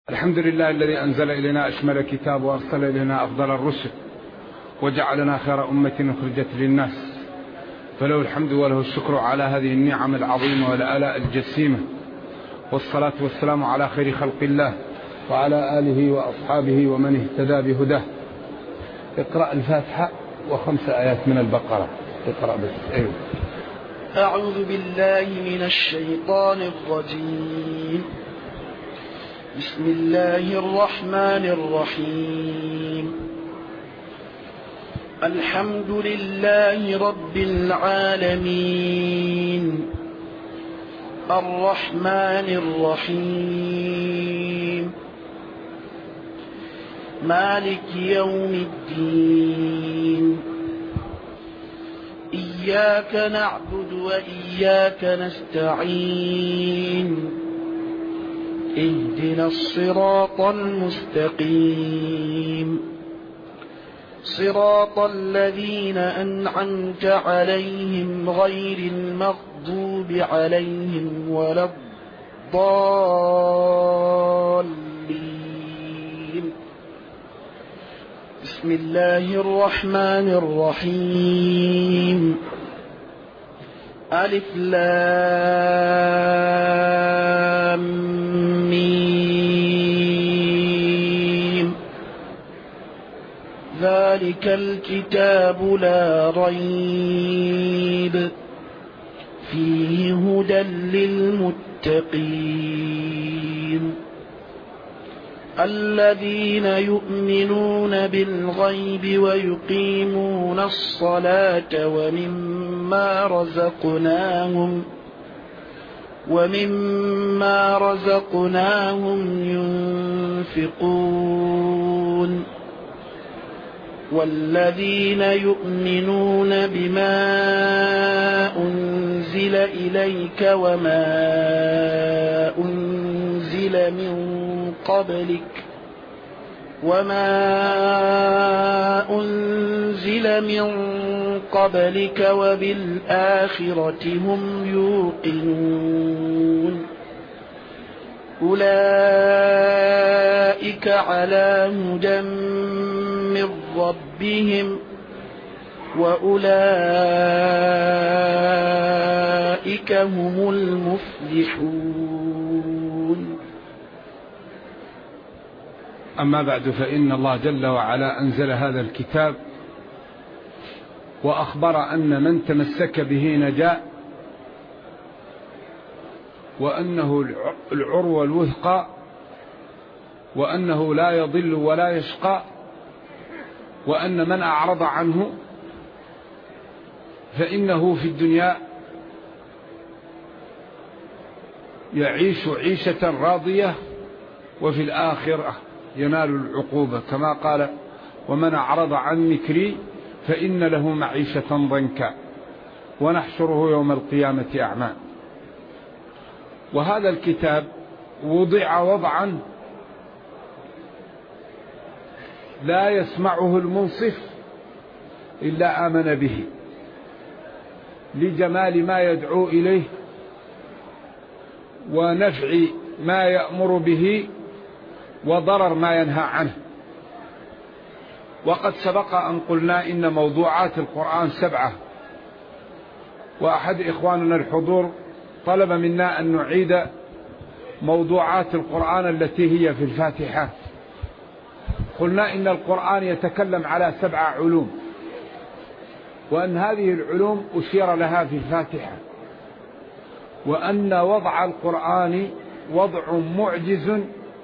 الحمد لله الذي أنزل إلينا أشمل كتاب وأرسل إلينا أفضل الرسل وجعلنا خير أمة أخرجت للناس، فله الحمد وله الشكر على هذه النعم العظيمة والآلاء الجسيمة، والصلاة والسلام على خير خلق الله وعلى آله وأصحابه ومن اهتدى بهداه. اقرأ الفاتحة و5 آيات من البقرة. اقرأ بس. أيوه. أعوذ بالله من الشيطان الرجيم. بسم الله الرحمن الرحيم. الحمد لله رب العالمين، الرحمن الرحيم، مالك يوم الدين. إياك نعبد وإياك نستعين. اهدنا الصراط المستقيم، صراط الذين أنعمت عليهم غير المغضوب عليهم ولا الضالين. بسم الله الرحمن الرحيم. ألف لام ميم. ذلك الكتاب لا ريب فيه هدى للمتقين، الذين يؤمنون بالغيب ويقيمون الصلاة ومما رزقناهم ينفقون، والذين يؤمنون بما أنزل إليك وما أنزل من قبلك وبالآخرة هم يوقنون. أولئك على هدى من ربهم وأولئك هم المفلحون. أما بعد، فإن الله جل وعلا أنزل هذا الكتاب وأخبر أن من تمسك به نجا، وأنه العروة الوثقى، وأنه لا يضل ولا يشقى، وأن من أعرض عنه فإنه في الدنيا يعيش عيشة راضية، وفي الآخرة ينال العقوبة، كما قال: ومن أعرض عن ذكري فإن له معيشة ضنكا ونحشره يوم القيامة أعمى. وهذا الكتاب وضع وضعا لا يسمعه المنصف إلا آمن به، لجمال ما يدعو إليه ونفع ما يأمر به وضرر ما ينهى عنه. وقد سبق أن قلنا إن موضوعات القرآن 7، وأحد إخواننا الحضور طلب منا أن نعيد موضوعات القرآن التي هي في الفاتحة. قلنا إن القرآن يتكلم على 7 علوم، وأن هذه العلوم أشير لها في الفاتحة، وأن وضع القرآن وضع معجز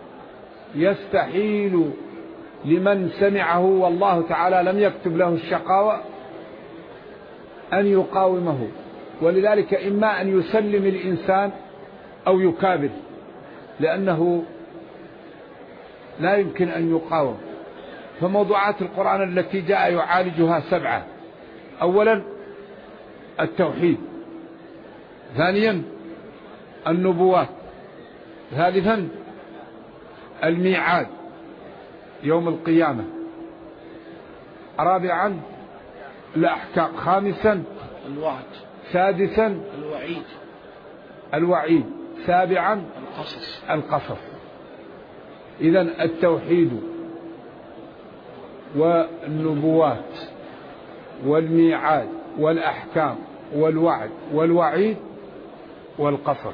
يستحيل لمن سمعه والله تعالى لم يكتب له الشقاوة أن يقاومه، ولذلك إما أن يسلم الإنسان أو يكابر، لأنه لا يمكن أن يقاوم. فموضوعات القرآن التي جاء يعالجها 7: أولا التوحيد، ثانيا النبوات، ثالثا الميعاد يوم القيامة، رابعا الأحكام، خامسا الوعد، سادسا الوعيد، سابعا القصص. إذن التوحيد والنبوات والميعاد والأحكام والوعد والوعيد والقصص.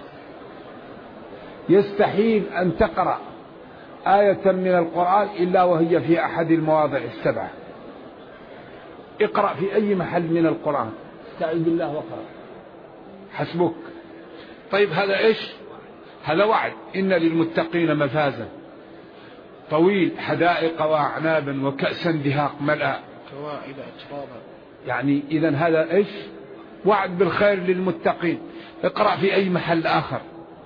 يستحيل أن تقرأ آية من القرآن إلا وهي في أحد المواضع السبعة. اقرأ في أي محل من القرآن، استعذ بالله وقرأ، حسبك. طيب هذا إيش؟ هذا وعد، إن للمتقين مفازا طويل حدائق وأعنابا وكأسا دهاق ملأ كواعب أترابا. يعني إذن هذا إيش؟ وعد بالخير للمتقين. اقرأ في أي محل آخر،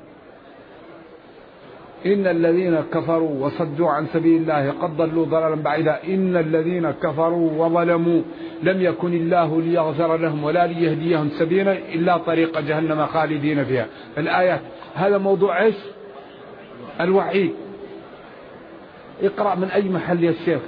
إن الذين كفروا وصدوا عن سبيل الله قد ضلوا ضلالا بعيدا، إن الذين كفروا وظلموا لم يكن الله ليغفر لهم ولا ليهديهم سبيلا إلا طريق جهنم خالدين فيها. الآيات هذا موضوع إيش؟ الوعيد. اقرأ من أي محل يا شيخ،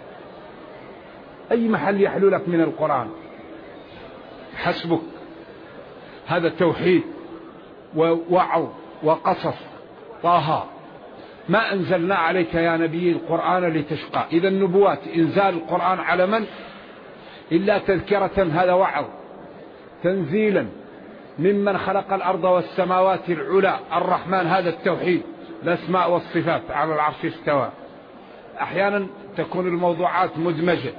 أي محل يحلو لك من القرآن، حسبك. هذا التوحيد ووعظ وقصص. طه ما أنزلنا عليك يا نبي القرآن لتشقى. إذا النبوات إنزال القرآن على من؟ إلا تذكرة، هذا وعظ. تنزيلا ممن خلق الأرض والسماوات العلى الرحمن، هذا التوحيد. الأسماء والصفات، على العرش استوى. أحيانا تكون الموضوعات مدمجة.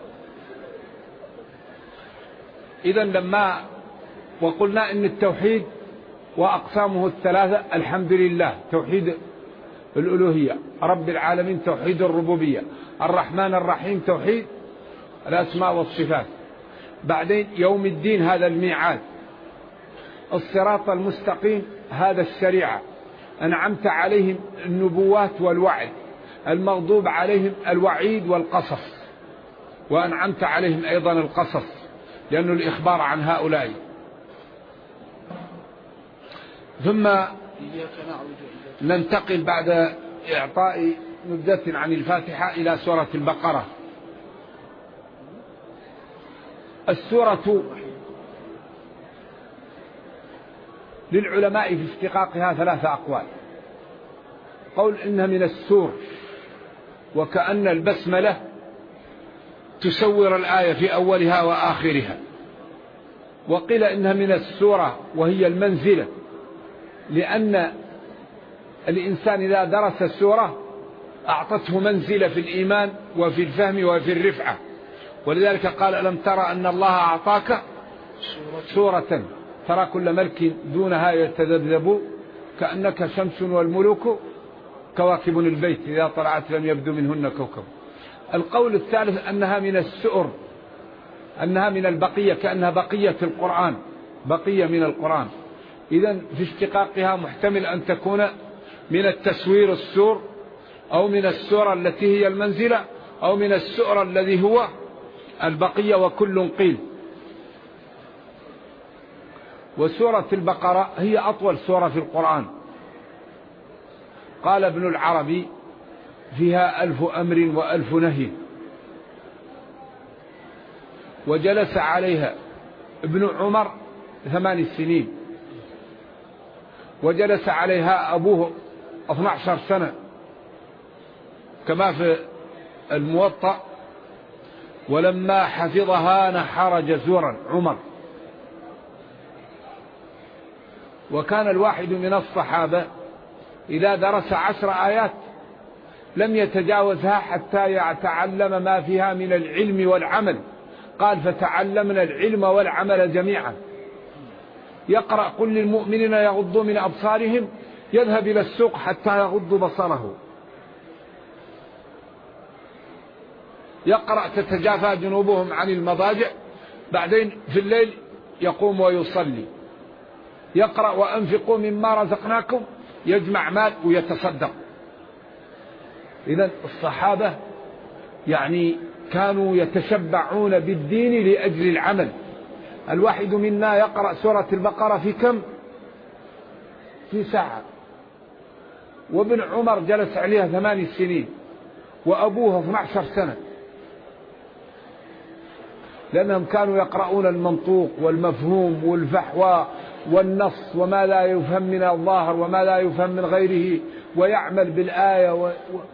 إذا لما وقلنا إن التوحيد وأقسامه الثلاثة: الحمد لله توحيد الألوهية، رب العالمين توحيد الربوبية، الرحمن الرحيم توحيد الأسماء والصفات. بعدين يوم الدين هذا الميعاد، الصراط المستقيم هذا الشريعة، أنعمت عليهم النبوات والوعد، المغضوب عليهم الوعيد والقصص، وأنعمت عليهم أيضا القصص لأنه الإخبار عن هؤلاء. ثم ننتقل بعد إعطاء نبذة عن الفاتحة إلى سورة البقرة. السورة للعلماء في اشتقاقها 3 أقوال. قول إنها من السور، وكأن البسملة تسور الآية في أولها وآخرها. وقيل إنها من السورة وهي المنزلة، لأن الإنسان إذا درس السورة أعطته منزلة في الإيمان وفي الفهم وفي الرفعة. ولذلك قال: ألم ترى أن الله أعطاك سورة ترى كل ملك دونها يتذبذب كأنك شمس والملوك كواكب البيت إذا طلعت لم يبدو منهن كوكب. القول الثالث أنها من السؤر، أنها من البقية، كأنها بقية القرآن، بقية من القرآن. إذن في اشتقاقها محتمل أن تكون من التسوير السور، أو من السورة التي هي المنزلة، أو من السؤر الذي هو البقية، وكل قيل. وسورة البقرة هي أطول سورة في القرآن. قال ابن العربي: فيها 1000 أمر و1000 نهي. وجلس عليها ابن عمر 8 سنين، وجلس عليها أبوه 12 سنة كما في الموطأ. ولما حفظها نحر جزورا عمر. وكان الواحد من الصحابة إذا درس 10 آيات لم يتجاوزها حتى يتعلم ما فيها من العلم والعمل. قال: فتعلمنا العلم والعمل جميعا. يقرأ: قل للمؤمنين يغضوا من أبصارهم، يذهب إلى السوق حتى يغض بصره. يقرأ: تتجافى جنوبهم عن المضاجع، بعدين في الليل يقوم ويصلي. يقرأ: وأنفقوا مما رزقناكم، يجمع مال ويتصدق. إذن الصحابة يعني كانوا يتشبعون بالدين لأجل العمل. الواحد منا يقرأ سورة البقرة في كم؟ في ساعة. وابن عمر جلس عليها 8 سنين، وأبوه 12 سنة، لأنهم كانوا يقرؤون المنطوق والمفهوم والفحوى والنص وما لا يفهم من الظاهر وما لا يفهم من غيره، ويعمل بالآية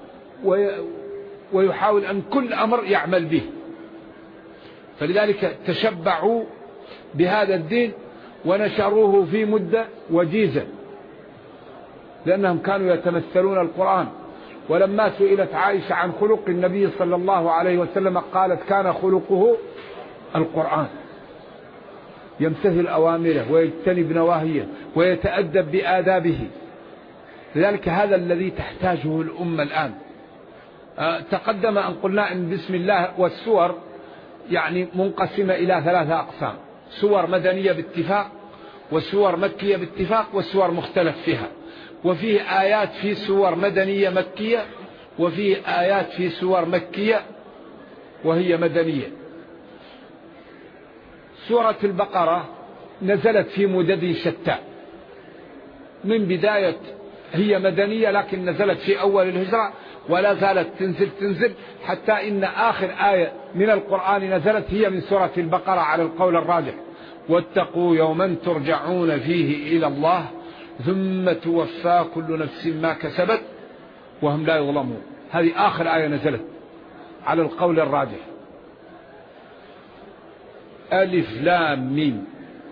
ويحاول أن كل أمر يعمل به. فلذلك تشبعوا بهذا الدين ونشروه في مدة وجيزة، لأنهم كانوا يتمثلون القرآن. ولما سئلت عائشة عن خلق النبي صلى الله عليه وسلم قالت كان خلقه القرآن، يمتثل أوامره ويجتنب نواهيه ويتأدب بآدابه. لذلك هذا الذي تحتاجه الأمة الآن. تقدم أن قلنا أن بسم الله والسور يعني منقسمة إلى 3 أقسام: سور مدنية باتفاق، وسور مكية باتفاق، وسور مختلف فيها. وفيه آيات في سور مدنية مكية، وفيه آيات في سور مكية وهي مدنية. سورة البقرة نزلت في مدد شتى، من بداية هي مدنية لكن نزلت في أول الهجرة ولا زالت تنزل حتى إن آخر آية من القرآن نزلت هي من سورة البقرة على القول الراجح: واتقوا يوما ترجعون فيه إلى الله ثم توفى كل نفس ما كسبت وهم لا يظلمون. هذه آخر آية نزلت على القول الراجح. ألف لام ميم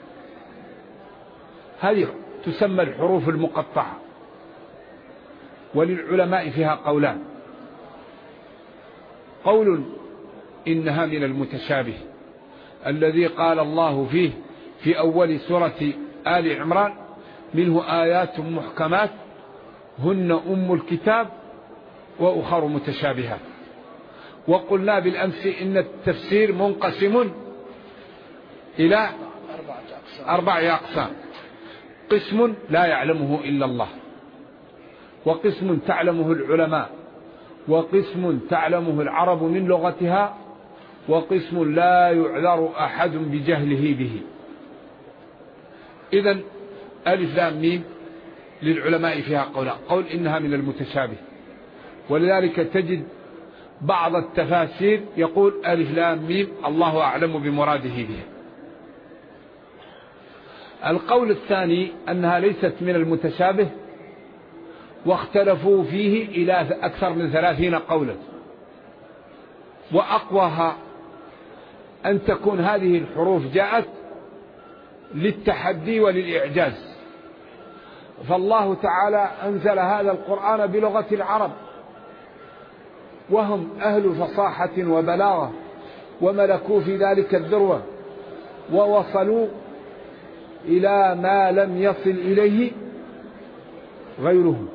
هذه تسمى الحروف المقطعة، وللعلماء فيها قولان: قول إنها من المتشابه الذي قال الله فيه في أول سورة آل عمران: منه آيات محكمات هن أم الكتاب وأخر متشابهات. وقلنا بالأمس إن التفسير منقسم إلى 4 أقسام: قسم لا يعلمه إلا الله، وقسم تعلمه العلماء، وقسم تعلمه العرب من لغتها، وقسم لا يعذر أحد بجهله به. إذن ألف لام ميم للعلماء فيها قولان: قول إنها من المتشابه، ولذلك تجد بعض التفاسير يقول ألف لام ميم الله أعلم بمراده بها. القول الثاني أنها ليست من المتشابه، واختلفوا فيه إلى أكثر من 30 قولا، وأقواها أن تكون هذه الحروف جاءت للتحدي وللإعجاز. فالله تعالى أنزل هذا القرآن بلغة العرب، وهم أهل فصاحة وبلاغة، وملكوا في ذلك الذروة، ووصلوا إلى ما لم يصل إليه غيرهم.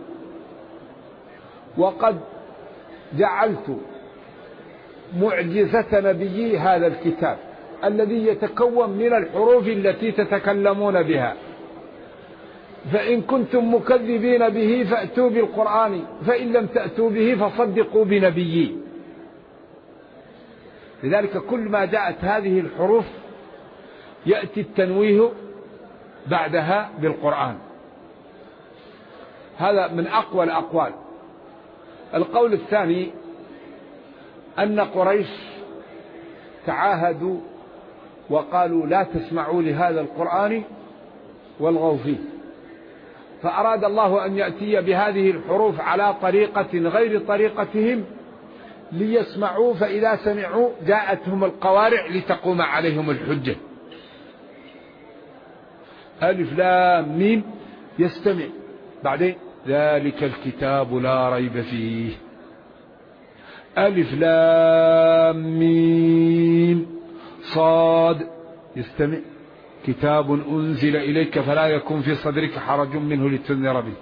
وقد جعلت معجزة نبيي هذا الكتاب الذي يتكون من الحروف التي تتكلمون بها، فإن كنتم مكذبين به فأتوا بالقرآن، فإن لم تأتوا به فصدقوا بنبيي. لذلك كل ما جاءت هذه الحروف يأتي التنويه بعدها بالقرآن. هذا من أقوى الأقوال. القول الثاني أن قريش تعاهدوا وقالوا لا تسمعوا لهذا القرآن والغوا فيه، فأراد الله أن يأتي بهذه الحروف على طريقة غير طريقتهم ليسمعوا، فإذا سمعوا جاءتهم القوارع لتقوم عليهم الحجة. ألف لام ميم يستمع، بعدين ذلك الكتاب لا ريب فيه. ألف لام ميم صاد يستمع، كتاب أنزل إليك فلا يكن في صدرك حرج منه لتنذر به.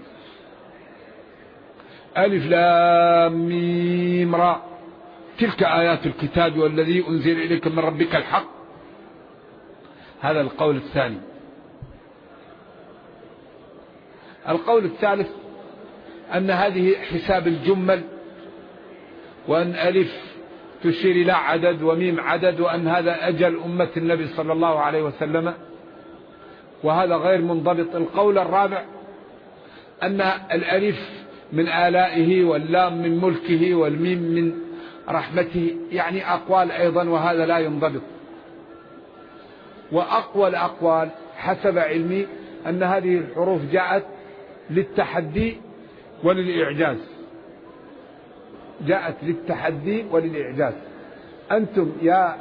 ألف لام ميم را تلك آيات الكتاب والذي أنزل إليك من ربك الحق. هذا القول الثاني. القول الثالث أن هذه حساب الجمل، وأن ألف تشير إلى عدد وميم عدد، وأن هذا أجل أمة النبي صلى الله عليه وسلم، وهذا غير منضبط. القول الرابع أن الألف من آلائه، واللام من ملكه، والميم من رحمته، يعني أقوال أيضا، وهذا لا ينضبط. وأقوى الأقوال حسب علمي أن هذه الحروف جاءت للتحدي وللإعجاز، جاءت للتحدي وللإعجاز. أنتم يا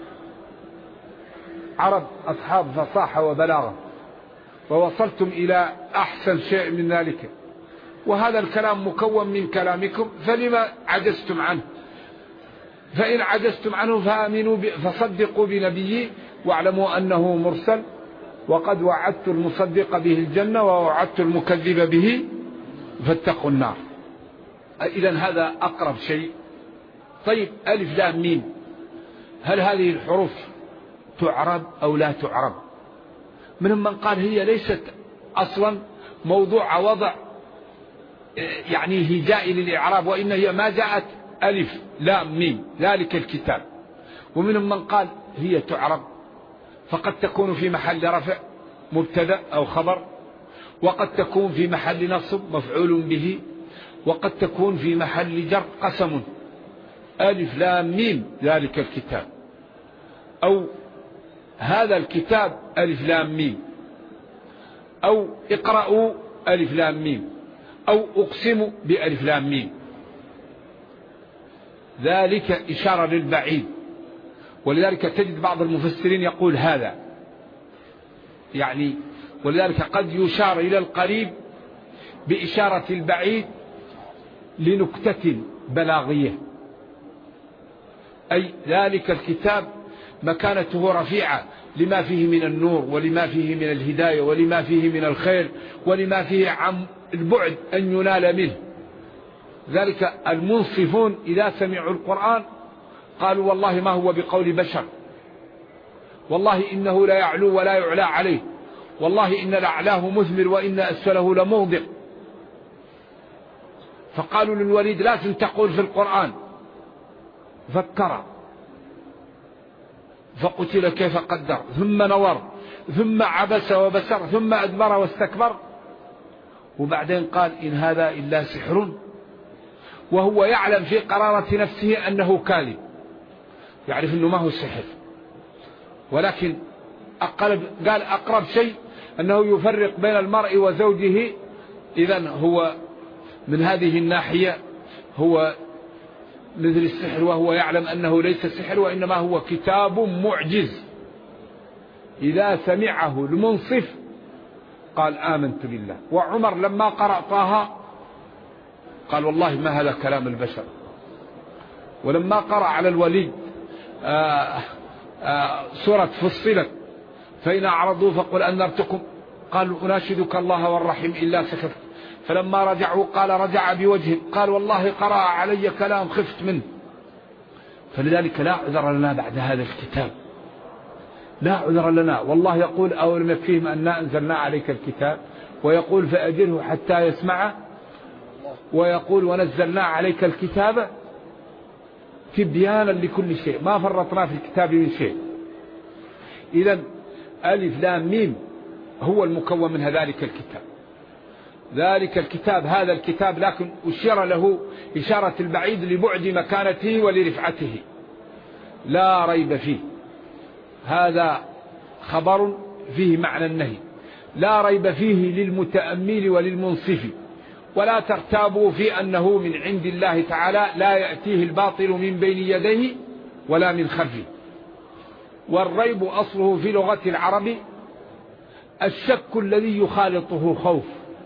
عرب أصحاب فصاحة وبلاغة، ووصلتم إلى أحسن شيء من ذلك، وهذا الكلام مكون من كلامكم، فلما عجزتم عنه؟ فإن عجزتم عنه فآمنوا فصدقوا بنبيي واعلموا أنه مرسل، وقد وعدت المصدق به الجنة ووعدت المكذب به فاتقوا النار. إذن هذا أقرب شيء. طيب ألف لام ميم، هل هذه الحروف تعرب أو لا تعرب؟ منهم من قال هي ليست أصلا موضوع وضع يعني هجائي للإعراب، وإن هي ما جاءت ألف لام ميم ذلك الكتاب. ومنهم من قال هي تعرب، فقد تكون في محل رفع مبتدأ أو خبر، وقد تكون في محل نصب مفعول به، وقد تكون في محل جر قسم، ألف لام ميم ذلك الكتاب، أو هذا الكتاب ألف لام ميم، أو اقرأوا ألف لام ميم، أو أقسم بألف لام ميم. ذلك إشارة للبعيد، ولذلك تجد بعض المفسرين يقول هذا يعني، ولذلك قد يشار إلى القريب بإشارة البعيد لنكتة بلاغية، أي ذلك الكتاب مكانته رفيعة لما فيه من النور، ولما فيه من الهداية، ولما فيه من الخير، ولما فيه عن البعد أن ينال منه. ذلك المنصفون إذا سمعوا القرآن قالوا والله ما هو بقول بشر، والله إنه لا يعلو ولا يعلى عليه، والله إن لأعلاه مثمر وإن أسفله لمغدق. فقالوا للوليد لازم تقول في القرآن، فكر فقتل كيف قدر، ثم نظر، ثم عبس وبسر، ثم أدبر واستكبر، وبعدين قال إن هذا إلا سحر، وهو يعلم في قرارة نفسه أنه كاذب، يعرف أنه ما هو سحر، ولكن قال أقرب شيء أنه يفرق بين المرء وزوجه. إذن هو من هذه الناحية هو مثل السحر، وهو يعلم أنه ليس سحر وإنما هو كتاب معجز. إذا سمعه المنصف قال آمنت بالله. وعمر لما قرأ طه قال والله ما هذا كلام البشر. ولما قرأ على الوليد سورة فصلت فإن أعرضوا فقل أنذرتكم قال أناشدك الله والرحيم إلا سكت. فلما رجعوا قال رجع بوجهه قال والله قرأ علي كلام خفت منه. فلذلك لا عذر لنا بعد هذا الكتاب، لا عذر لنا. والله يقول أولم يكفيهم أننا أنزلنا عليك الكتاب، ويقول فأجره حتى يسمع، ويقول ونزلنا عليك الكتاب تبيانا لكل شيء ما فرطنا في الكتاب من شيء. إذن ألف لام ميم هو المكون من ذلك الكتاب. ذلك الكتاب هذا الكتاب، لكن أشير له إشارة البعيد لبعد مكانته ولرفعته، لا ريب فيه. هذا خبر فيه معنى النهي، لا ريب فيه للمتأمل وللمنصف، ولا ترتابوا في أنه من عند الله تعالى، لا يأتيه الباطل من بين يديه ولا من خلفه. والريب أصله في لغة العرب الشك الذي يخالطه خوف.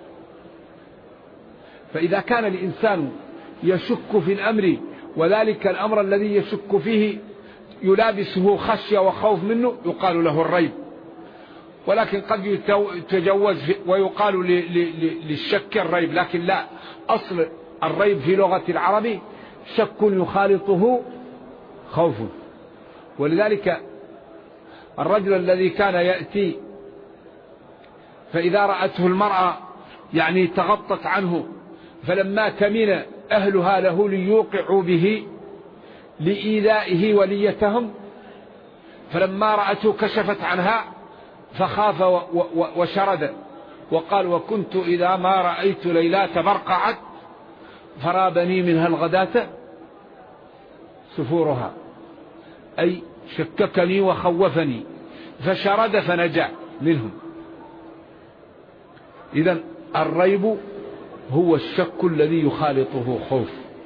فإذا كان الإنسان يشك في الأمر، وذلك الأمر الذي يشك فيه يلابسه خشية وخوف منه، يقال له الريب. ولكن قد يتجوز ويقال للشك الريب، لكن لا، أصل الريب في لغة العرب شك يخالطه خوف. ولذلك الرجل الذي كان يأتي فإذا رأته المرأة يعني تغطت عنه، فلما كمن أهلها له ليوقعوا به لإيذائه وليتهم، فلما رأته كشفت عنها فخاف وشرد، وقال وكنت إذا ما رأيت ليلات برقعت فرابني منها الغداة سفورها، أي شككني وخوفني، فشرد فنجا. منهم. إذن الريب هو الشك الذي يخالطه خوف،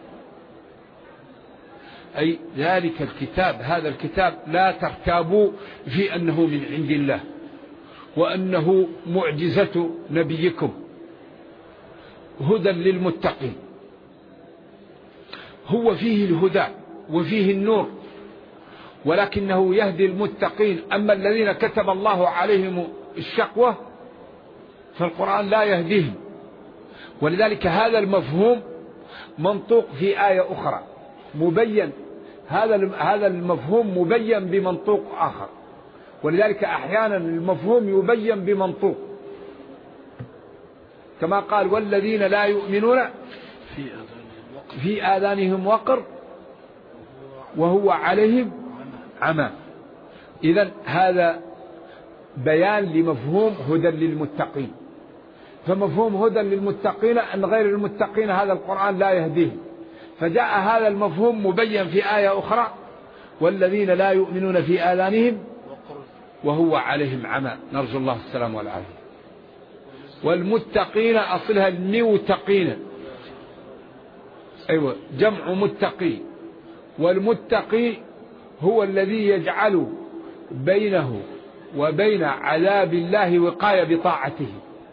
أي ذلك الكتاب، هذا الكتاب لا ترتابوا في أنه من عند الله وأنه معجزة نبيكم هدى للمتقين. هو فيه الهدى وفيه النور، ولكنه يهدي المتقين. أما الذين كتب الله عليهم الشقوة فالقرآن لا يهديهم. ولذلك هذا المفهوم منطوق في آية أخرى مبين، هذا المفهوم مبين بمنطوق آخر. ولذلك أحيانا المفهوم يبين بمنطوق، كما قال والذين لا يؤمنون في آذانهم وقر وهو عليهم عمى. إذن هذا بيان لمفهوم هدى للمتقين. فمفهوم هدى للمتقين أن غير المتقين هذا القرآن لا يهديه، فجاء هذا المفهوم مبين في آية أخرى والذين لا يؤمنون في آذانهم وهو عليهم عمى، نرجو الله السلام والعافية. والمتقين أصلها المتقين، أيوة جمع متقي. والمتقي هو الذي يجعل بينه وبين عذاب الله وقاية بطاعته.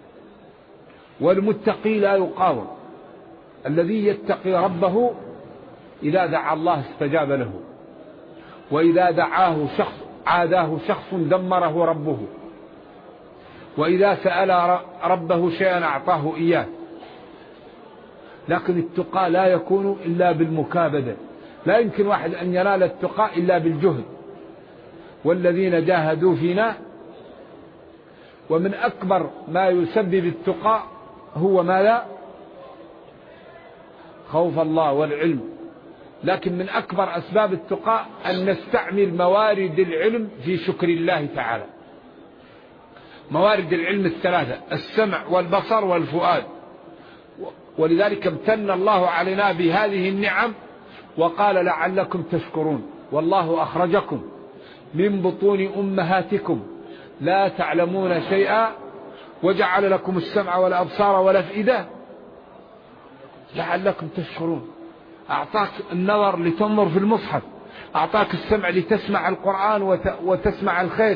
والمتقي لا يقاوم، الذي يتقي ربه إذا دعا الله استجاب له، وإذا دعاه شخص عاداه شخص دمره ربه، وإذا سأل ربه شيئا أعطاه إياه. لكن التقى لا يكون إلا بالمكابدة، لا يمكن واحد أن ينال التقى إلا بالجهد. والذين جاهدوا فينا. ومن أكبر ما يسبب التقى هو ماذا؟ خوف الله والعلم. لكن من أكبر أسباب التقى أن نستعمل موارد العلم في شكر الله تعالى. موارد العلم الثلاثة: السمع والبصر والفؤاد. ولذلك امتن الله علينا بهذه النعم وقال لعلكم تشكرون. والله أخرجكم من بطون أمهاتكم لا تعلمون شيئا وجعل لكم السمع والأبصار والأفئدة لعلكم تشكرون. أعطاك النظر لتنظر في المصحف، أعطاك السمع لتسمع القرآن وتسمع الخير.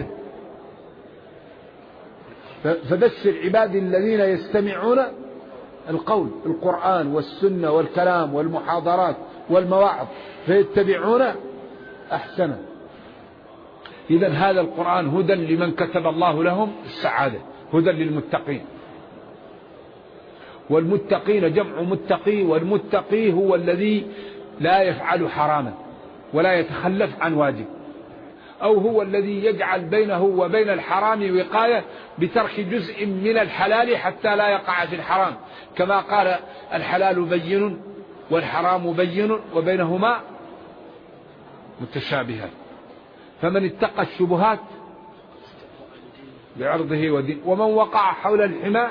فبشر عبادي الذين يستمعون القول، القرآن والسنة والكلام والمحاضرات والمواعظ، فيتبعون أحسنه. إذن هذا القرآن هدى لمن كتب الله لهم السعادة، هدى للمتقين. والمتقين جمع متقي. والمتقي هو الذي لا يفعل حراما ولا يتخلف عن واجب، أو هو الذي يجعل بينه وبين الحرام وقاية بترك جزء من الحلال حتى لا يقع في الحرام، كما قال الحلال بين والحرام بين وبينهما متشابهات. فمن اتقى الشبهات بعرضه ودين ومن وقع حول الحمى.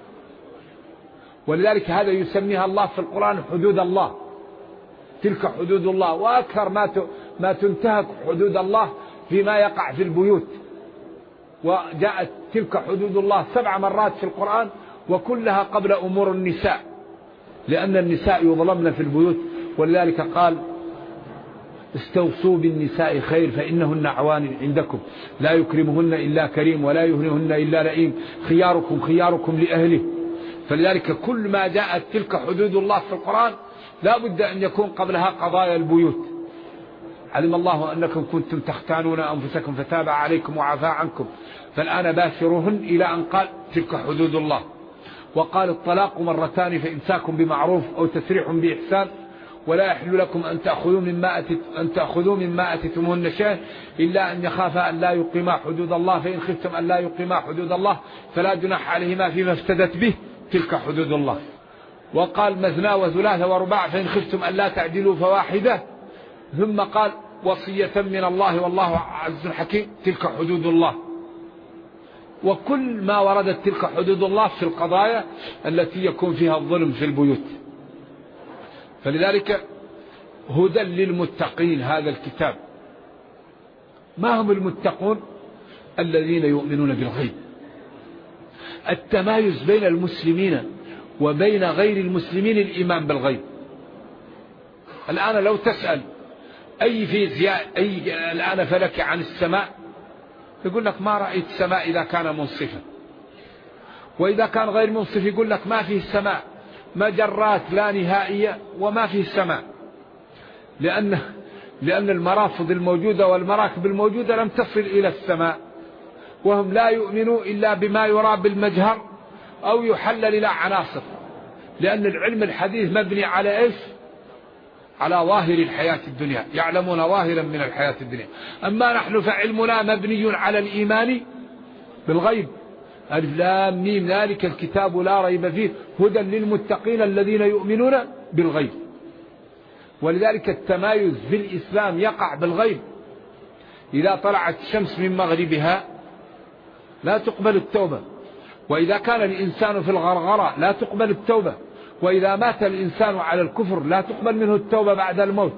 ولذلك هذا يسميها الله في القرآن حدود الله. تلك حدود الله. وأكثر ما تنتهك حدود الله فيما يقع في البيوت. وجاءت تلك حدود الله 7 مرات في القرآن، وكلها قبل أمور النساء، لأن النساء يظلمن في البيوت. ولذلك قال استوصوا بالنساء خير فإنهن عوان عندكم لا يكرمهن إلا كريم ولا يهنهن إلا لئيم خياركم خياركم لأهله. فلذلك كل ما جاءت تلك حدود الله في القرآن لا بد أن يكون قبلها قضايا البيوت. علم الله أنكم كنتم تختانون أنفسكم فتاب عليكم وعفى عنكم فالآن باشروهن، إلى أن قال تلك حدود الله. وقال الطلاق 2 مرتان فإمساكم بمعروف أو تسريح بإحسان ولا يحل لكم أن تأخذوا مما أتيتموهن شيئا إلا أن يخافا أن لا يقيما حدود الله، فإن خفتم أن لا يقيما حدود الله فلا جناح عليهما فيما افتدت به تلك حدود الله. وقال مثنى وثلاث ورباع فإن خفتم أن لا تعدلوا فواحدة. ثم قال وصية من الله والله عز حكيم تلك حدود الله. وكل ما وردت تلك حدود الله في القضايا التي يكون فيها الظلم في البيوت. فلذلك هدى للمتقين هذا الكتاب. ما هم المتقون؟ الذين يؤمنون بالغيب. التمايز بين المسلمين وبين غير المسلمين الإيمان بالغيب. الآن لو تسأل أي فيزياء الآن فلك عن السماء يقول لك ما رأيت السماء إذا كان منصفا، وإذا كان غير منصف يقول لك ما فيه السماء، مجرات لا نهائية وما فيه السماء، لأن المرافض الموجودة والمراكب الموجودة لم تصل إلى السماء، وهم لا يؤمنوا إلا بما يرى بالمجهر أو يحلل إلى عناصر، لأن العلم الحديث مبني على إيش؟ على ظاهر الحياة الدنيا، يعلمون ظاهرا من الحياة الدنيا. أما نحن فعلمنا مبني على الإيمان بالغيب. ألف لام ميم ذلك الكتاب لا ريب فيه هدى للمتقين الذين يؤمنون بالغيب. ولذلك التمايز في الإسلام يقع بالغيب. إذا طلعت الشمس من مغربها لا تقبل التوبة، وإذا كان الإنسان في الغرغرة لا تقبل التوبة، وإذا مات الإنسان على الكفر لا تقبل منه التوبة بعد الموت.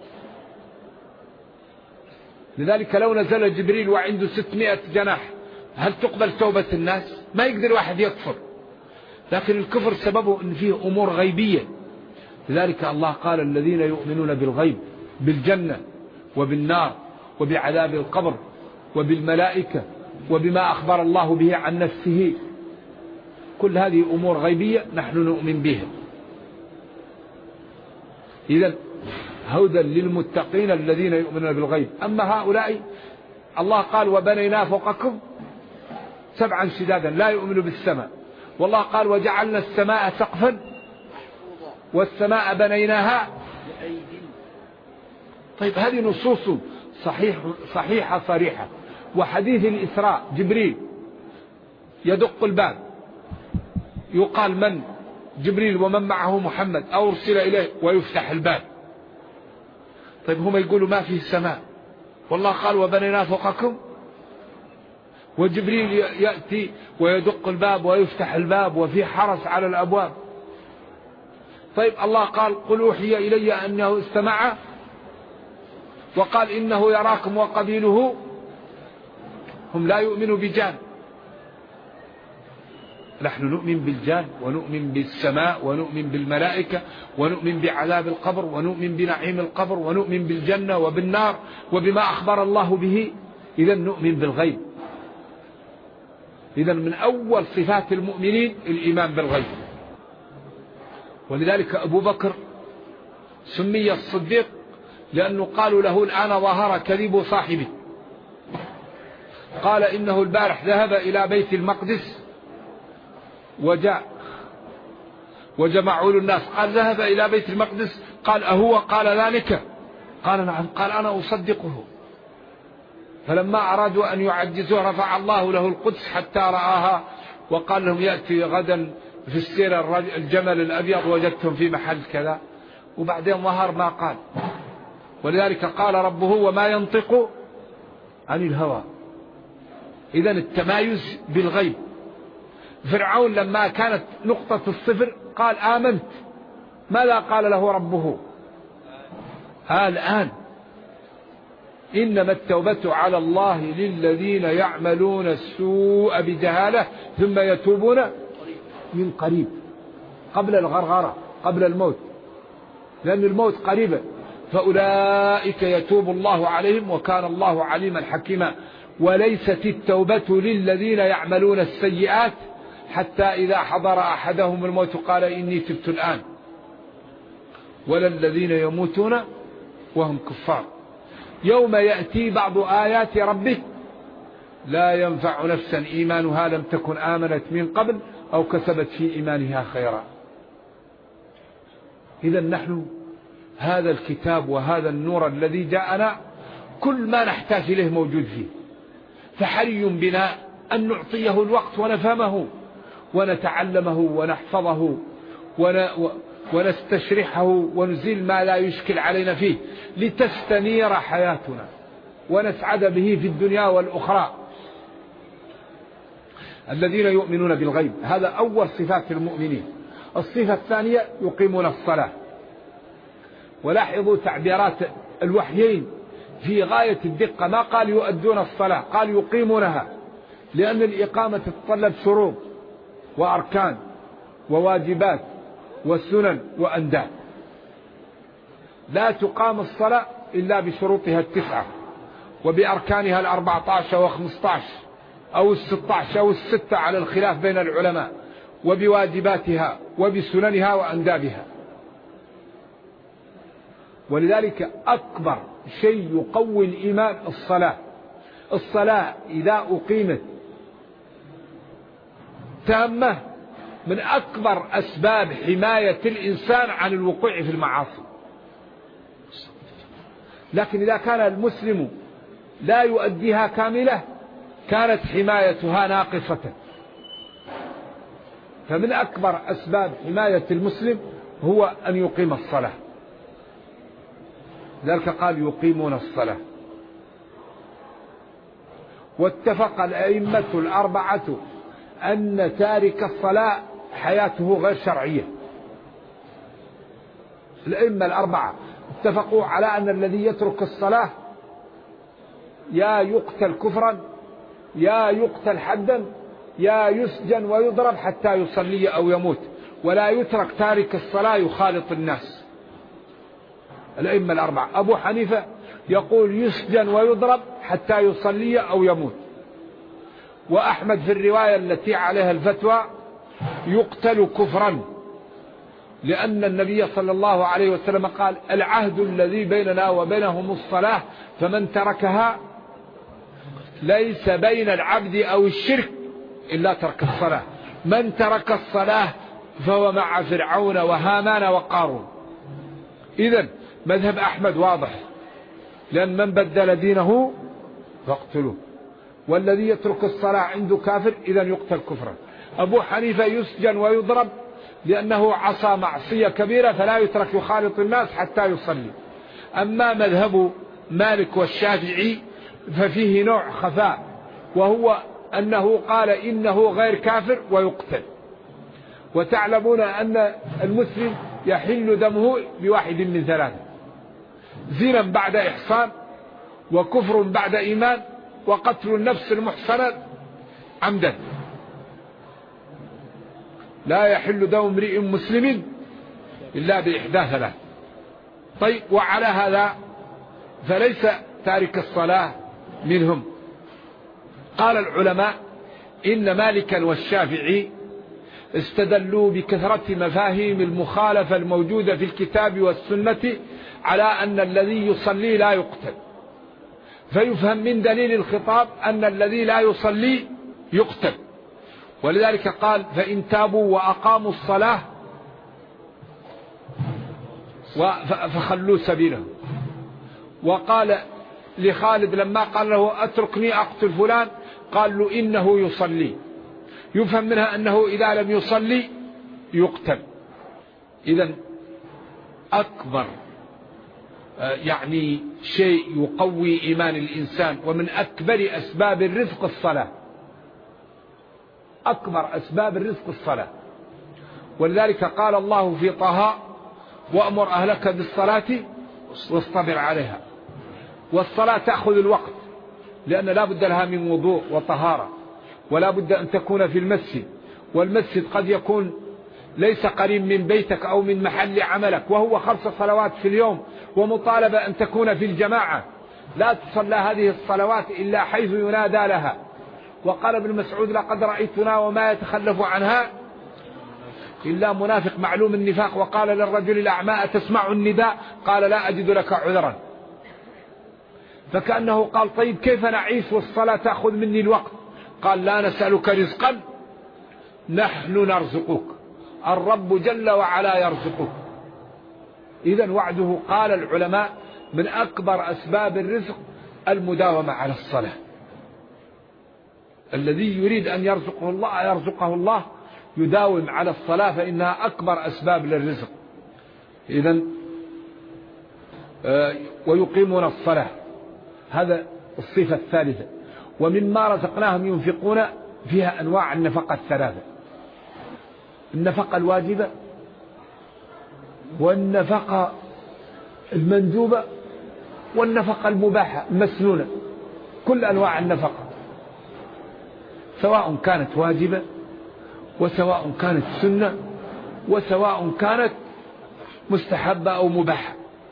لذلك لو نزل جبريل وعنده 600 جناح هل تقبل توبة الناس؟ ما يقدر واحد يكفر، لكن الكفر سببه أن فيه أمور غيبية. لذلك الله قال الذين يؤمنون بالغيب، بالجنة وبالنار وبعذاب القبر وبالملائكة وبما أخبر الله به عن نفسه، كل هذه أمور غيبية نحن نؤمن بها. إذن هدى للمتقين الذين يؤمنون بالغيب. أما هؤلاء الله قال وبنينا فوقكم سبعا شدادا لا يؤمنوا بالسماء، والله قال وجعلنا السماء سقفا والسماء بنيناها. طيب هذه نصوص صحيحة صريحة. وحديث الإسراء جبريل يدق الباب يقال من؟ جبريل ومن معه محمد أو أرسل إليه ويفتح الباب. طيب هم يقولوا ما فيه السماء، والله قال وبنينا فوقكم، وجبريل يأتي ويدق الباب ويفتح الباب وفي حرس على الأبواب. طيب الله قال قل أوحي إلي أنه استمع، وقال إنه يراكم وقبيله. هم لا يؤمنوا بجان، نحن نؤمن بالجان ونؤمن بالسماء ونؤمن بالملائكة ونؤمن بعذاب القبر ونؤمن بنعيم القبر ونؤمن بالجنة وبالنار وبما أخبر الله به. إذا نؤمن بالغيب. إذا من أول صفات المؤمنين الإيمان بالغيب. ولذلك أبو بكر سمي الصديق لأنه قالوا له الآن ظهر كذب صاحبه. قال إنه البارح ذهب إلى بيت المقدس وجاء وجمعوا له الناس، قال ذهب إلى بيت المقدس، قال أهو قال ذلك؟ قال نعم. قال أنا أصدقه. فلما أرادوا أن يعجزوه رفع الله له القدس حتى رآها، وقال لهم يأتي غدا في السير الجمل الأبيض وجدتم في محل كذا، وبعدين ظهر ما قال. ولذلك قال ربه وما ينطق عن الهوى. إذن التمايز بالغيب. فرعون لما كانت نقطة الصفر قال آمنت، ماذا قال له ربه؟ الآن إنما التوبة على الله للذين يعملون السوء بجهالة ثم يتوبون من قريب، قبل الغرغرة، قبل الموت، لأن الموت قريبا. فأولئك يتوب الله عليهم وكان الله عليما حكيما. وليست التوبة للذين يعملون السيئات حتى إذا حضر أحدهم الموت قال إني تبت الآن، ولا الذين يموتون وهم كفار. يوم يأتي بعض آيات ربك لا ينفع نفسا إيمانها لم تكن آمنت من قبل أو كسبت في إيمانها خيرا. إذا نحن هذا الكتاب وهذا النور الذي جاءنا كل ما نحتاج إليه موجود فيه، فحري بنا أن نعطيه الوقت ونفهمه ونتعلمه ونحفظه ونستشرحه ونزيل ما لا يشكل علينا فيه لتستنير حياتنا ونسعد به في الدنيا والأخرى. الذين يؤمنون بالغيب، هذا أول صفات المؤمنين. الصفة الثانية يقيمون الصلاة. ولاحظوا تعبيرات الوحيين في غاية الدقة، ما قال يؤدون الصلاة، قال يقيمونها، لأن الإقامة تتطلب شروط وأركان وواجبات وسنن وأنداب. لا تقام الصلاة إلا بشروطها 9 وبأركانها 14 و15 أو 16 أو 6 على الخلاف بين العلماء، وبواجباتها وبسننها وأندابها. ولذلك أكبر شيء يقوي الإيمان الصلاة. الصلاة إذا أقيمت تامة من أكبر أسباب حماية الإنسان عن الوقوع في المعاصي. لكن إذا كان المسلم لا يؤديها كاملة كانت حمايتها ناقصة. فمن أكبر أسباب حماية المسلم هو أن يقيم الصلاة. ذلك قال يقيمون الصلاة. واتفق الأئمة الأربعة أن تارك الصلاة حياته غير شرعية. الأئمة الأربعة اتفقوا على أن الذي يترك الصلاة يا يقتل كفرا يا يقتل حدا يا يسجن ويضرب حتى يصلي أو يموت، ولا يترك تارك الصلاة يخالط الناس. الأئمة الأربعة. أبو حنيفة يقول يسجن ويضرب حتى يصلي أو يموت. وأحمد في الرواية التي عليها الفتوى يقتل كفرا، لأن النبي صلى الله عليه وسلم قال العهد الذي بيننا وبينهم الصلاة، فمن تركها ليس بين العبد أو الشرك إلا ترك الصلاة. من ترك الصلاة فهو مع فرعون وهامان وقارون. إذن مذهب أحمد واضح، لأن من بدل دينه فاقتلوه، والذي يترك الصلاة عنده كافر إذن يقتل كفرا. أبو حنيفة يسجن ويضرب لأنه عصى معصية كبيرة فلا يترك يخالط الناس حتى يصلي. أما مذهب مالك والشافعي ففيه نوع خفاء، وهو أنه قال إنه غير كافر ويقتل. وتعلمون أن المسلم يحل دمه بواحد من 3: زنا بعد إحصان، وكفر بعد إيمان، وقتل النفس المحصنة عمدا. لا يحل دم امرئ مسلم إلا بإحدى 3. طيب، وعلى هذا فليس تارك الصلاة منهم. قال العلماء إن مالكا والشافعي استدلوا بكثرة مفاهيم المخالفة الموجودة في الكتاب والسنة على أن الذي يصلي لا يقتل، فيفهم من دليل الخطاب أن الذي لا يصلي يقتل. ولذلك قال فإن تابوا وأقاموا الصلاة فخلوا سبيلهم. وقال لخالد لما قال له أتركني أقتل فلان قال له إنه يصلي، يفهم منها أنه إذا لم يصلي يقتل. إذن أكبر يعني شيء يقوي إيمان الإنسان ومن أكبر أسباب الرزق الصلاة. أكبر أسباب الرزق الصلاة. ولذلك قال الله في طه وأمر أهلك بالصلاة واصطبر عليها. والصلاة تأخذ الوقت، لأن لا بد لها من وضوء وطهارة، ولا بد أن تكون في المسجد، والمسجد قد يكون ليس قريب من بيتك أو من محل عملك، وهو 5 صلوات في اليوم، ومطالبة أن تكون في الجماعة. لا تصلى هذه الصلوات إلا حيث ينادى لها. وقال ابن مسعود لقد رأيتنا وما يتخلف عنها إلا منافق معلوم النفاق. وقال للرجل الأعمى أتسمع النداء؟ قال لا أجد لك عذرا. فكأنه قال طيب كيف نعيش والصلاة تأخذ مني الوقت؟ قال لا نسألك رزقا نحن نرزقك، الرب جل وعلا يرزقك. إذن وعده قال العلماء من أكبر أسباب الرزق المداومة على الصلاة. الذي يريد أن يرزقه الله يداوم على الصلاة، فإنها أكبر أسباب للرزق. إذن ويقيمون الصلاة، هذا الصفة الثالثة. ومما رزقناهم ينفقون، فيها أنواع النفقة 3: النفقة الواجبة، والنفقة المندوبة، والنفقة المباحة المسنونة، كل أنواع النفقة سواء كانت واجبة وسواء كانت سنة وسواء كانت مستحبة أو مباحة.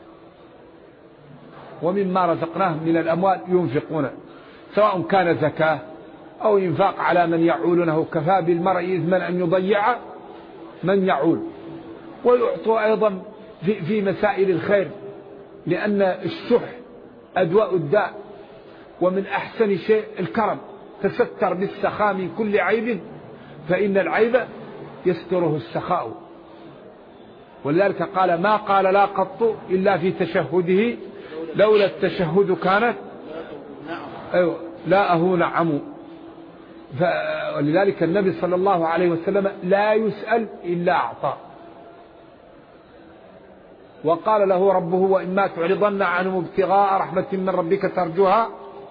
ومما رزقناهم من الأموال ينفقون، سواء كان زكاة أو إنفاق على من يعولونه، كفى بالمرء إثما أن يضيع من يعول. ويعطوا أيضا في مسائل الخير، لأن الشح أدواء الداء، ومن أحسن شيء الكرم، تستر بالسخاء من كل عيب فإن العيب يستره السخاء. ولذلك قال ما قال لا قط إلا في تشهده لولا التشهد كانت لا أهو نعم. ولذلك النبي صلى الله عليه وسلم لا يسأل إلا أعطى. وقال له ربه وإما تعرضن عنهم ابتغاء رحمة من ربك ترجوها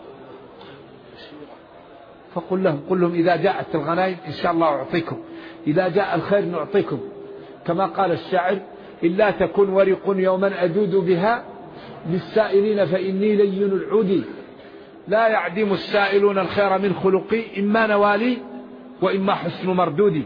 فقل لهم إذا جاءت الغنائم إن شاء الله أعطيكم، إذا جاء الخير نعطيكم، كما قال الشاعر إلا تكن ورق يوما أدود بها للسائلين فإني لين العود، لا يعدم السائلون الخير من خلقي إما نوالي وإما حسن مردودي.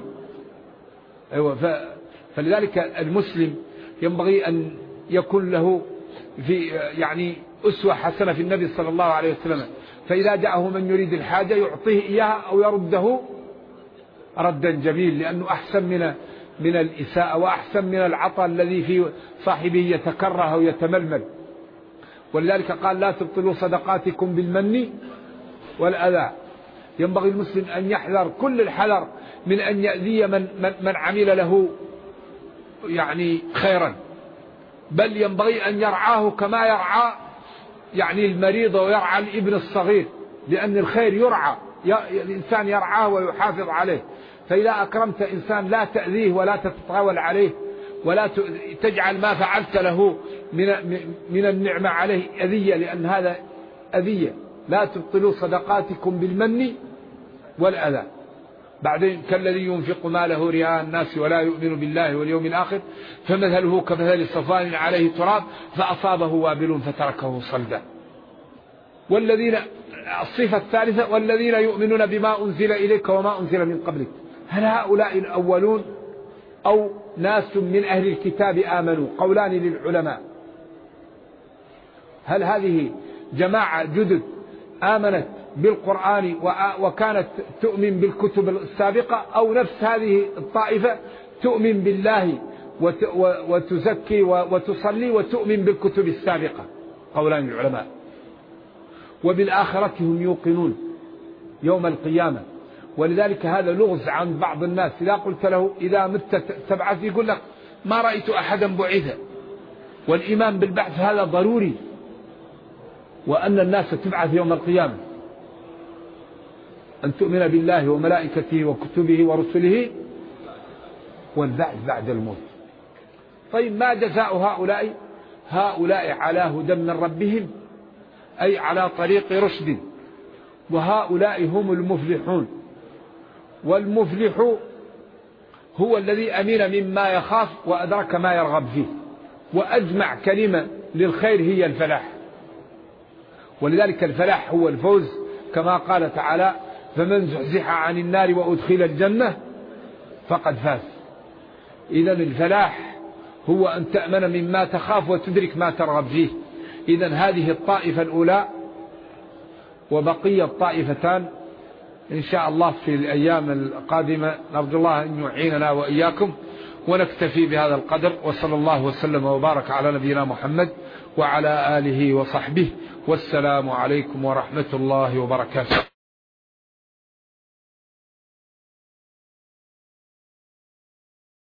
فلذلك المسلم ينبغي أن يكون له في أسوة حسنة في النبي صلى الله عليه وسلم، فإذا جاءه من يريد الحاجة يعطيه إياها أو يرده ردا جميل، لأنه أحسن من الإساءة وأحسن من العطاء الذي في صاحبه يتكره ويتململ. ولذلك قال لا تبطلوا صدقاتكم بالمن والأذى. ينبغي المسلم أن يحذر كل الحذر من أن يأذي من عمل له خيرا، بل ينبغي أن يرعاه كما يرعى المريض ويرعى الابن الصغير، لأن الخير يرعى، الإنسان يرعاه ويحافظ عليه. فإذا أكرمت إنسان لا تأذيه ولا تتطاول عليه ولا تجعل ما فعلت له من النعمة عليه أذية، لأن هذا أذية. لا تبطلوا صدقاتكم بالمن والأذى. بعدين كالذي ينفق ماله رياء الناس ولا يؤمن بالله واليوم الآخر فمثله كمثل صفوان عليه تراب فأصابه وابل فتركه صلدا. الصفة الثالثة والذين يؤمنون بما أنزل إليك وما أنزل من قبلك. هل هؤلاء الأولون أو ناس من أهل الكتاب آمنوا؟ قولان للعلماء، هل هذه جماعة جدد آمنت بالقرآن وكانت تؤمن بالكتب السابقة، أو نفس هذه الطائفة تؤمن بالله وتزكي وتصلي وتؤمن بالكتب السابقة؟ قولان العلماء. وبالآخرة هم يوقنون يوم القيامة. ولذلك هذا لغز عن بعض الناس، إذا قلت له إذا مت تبعث يقول لك ما رأيت أحدا بعثا. والإيمان بالبعث هذا ضروري، وأن الناس تبعث يوم القيامة، أن تؤمن بالله وملائكته وكتبه ورسله والبعث بعد الموت. طيب ما جزاء هؤلاء؟ هؤلاء على هدى من ربهم، أي على طريق رشد، وهؤلاء هم المفلحون. والمفلح هو الذي أمن مما يخاف وأدرك ما يرغب فيه، وأجمع كلمة للخير هي الفلاح. ولذلك الفلاح هو الفوز، كما قال تعالى فمن زحزح عن النار وأدخل الجنة فقد فاز. إذن الفلاح هو أن تأمن مما تخاف وتدرك ما ترغب فيه. إذن هذه الطائفة الأولى، وبقية الطائفتان إن شاء الله في الأيام القادمة. نرجو الله أن يعيننا وإياكم، ونكتفي بهذا القدر، وصلى الله وسلم وبارك على نبينا محمد وعلى آله وصحبه، والسلام عليكم ورحمة الله وبركاته.